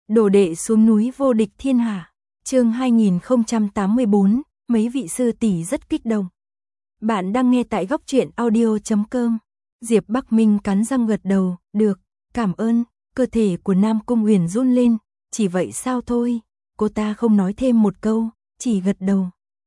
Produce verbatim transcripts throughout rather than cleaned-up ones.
Đồ đệ xuống núi vô địch thiên hạ. Chương hai nghìn không trăm tám mươi tư, mấy vị sư tỷ rất kích động. Bạn đang nghe tại góc truyện audio chấm com. Diệp Bắc Minh cắn răng gật đầu, được, cảm ơn. Cơ thể của Nam Cung Uyển run lên, chỉ vậy sao thôi. Cô ta không nói thêm một câu, chỉ gật đầu.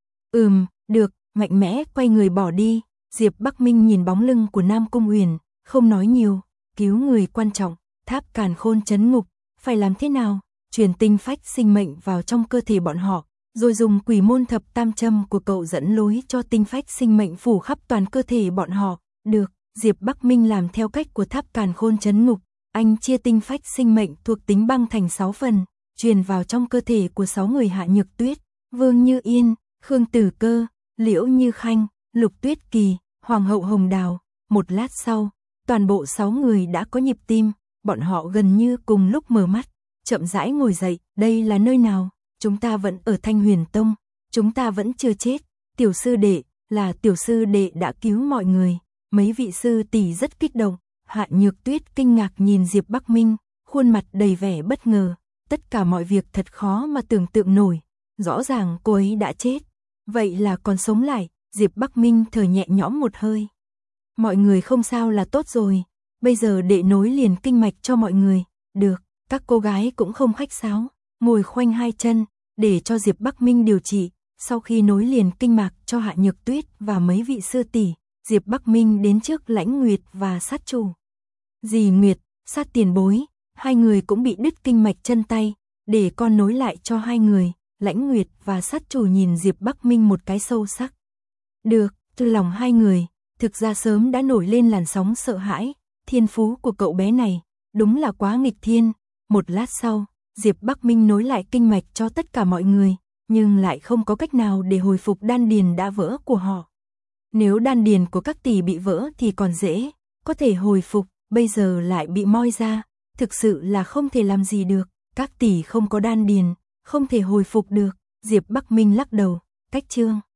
Ừm, được, mạnh mẽ quay người bỏ đi. Diệp Bắc Minh nhìn bóng lưng của Nam Cung Uyển, không nói nhiều. Cứu người quan trọng, tháp càn khôn trấn ngục, phải làm thế nào? Truyền tinh phách sinh mệnh vào trong cơ thể bọn họ, rồi dùng quỷ môn thập tam châm của cậu dẫn lối cho tinh phách sinh mệnh phủ khắp toàn cơ thể bọn họ. Được, Diệp Bắc Minh làm theo cách của tháp càn khôn trấn ngục, anh chia tinh phách sinh mệnh thuộc tính băng thành sáu phần, truyền vào trong cơ thể của sáu người Hạ Nhược Tuyết, Vương Như Yên, Khương Tử Cơ, Liễu Như Khanh, Lục Tuyết Kỳ, Hoàng hậu Hồng Đào. Một lát sau, toàn bộ sáu người đã có nhịp tim, bọn họ gần như cùng lúc mở mắt, chậm rãi ngồi dậy. Đây là nơi nào? Chúng ta vẫn ở Thanh Huyền Tông, chúng ta vẫn chưa chết. Tiểu sư đệ, là tiểu sư đệ đã cứu mọi người. Mấy vị sư tỷ rất kích động. Hạ Nhược Tuyết kinh ngạc nhìn Diệp Bắc Minh, khuôn mặt đầy vẻ bất ngờ. Tất cả mọi việc thật khó mà tưởng tượng nổi. Rõ ràng cô ấy đã chết, vậy là còn sống lại. Diệp Bắc Minh thở nhẹ nhõm một hơi. Mọi người không sao là tốt rồi, bây giờ đệ nối liền kinh mạch cho mọi người. Được, các cô gái cũng không khách sáo, ngồi khoanh hai chân, để cho Diệp Bắc Minh điều trị. Sau khi nối liền kinh mạch cho Hạ Nhược Tuyết và mấy vị sư tỷ, Diệp Bắc Minh đến trước Lãnh Nguyệt và Sát Chủ. Dì Nguyệt, Sát tiền bối, hai người cũng bị đứt kinh mạch chân tay, để con nối lại cho hai người. Lãnh Nguyệt và Sát Chủ nhìn Diệp Bắc Minh một cái sâu sắc. Được, từ lòng hai người, thực ra sớm đã nổi lên làn sóng sợ hãi. Thiên phú của cậu bé này, đúng là quá nghịch thiên. Một lát sau, Diệp Bắc Minh nối lại kinh mạch cho tất cả mọi người, nhưng lại không có cách nào để hồi phục đan điền đã vỡ của họ. Nếu đan điền của các tỷ bị vỡ thì còn dễ, có thể hồi phục, bây giờ lại bị moi ra, thực sự là không thể làm gì được. Các tỷ không có đan điền, không thể hồi phục được. Diệp Bắc Minh lắc đầu, cách chương.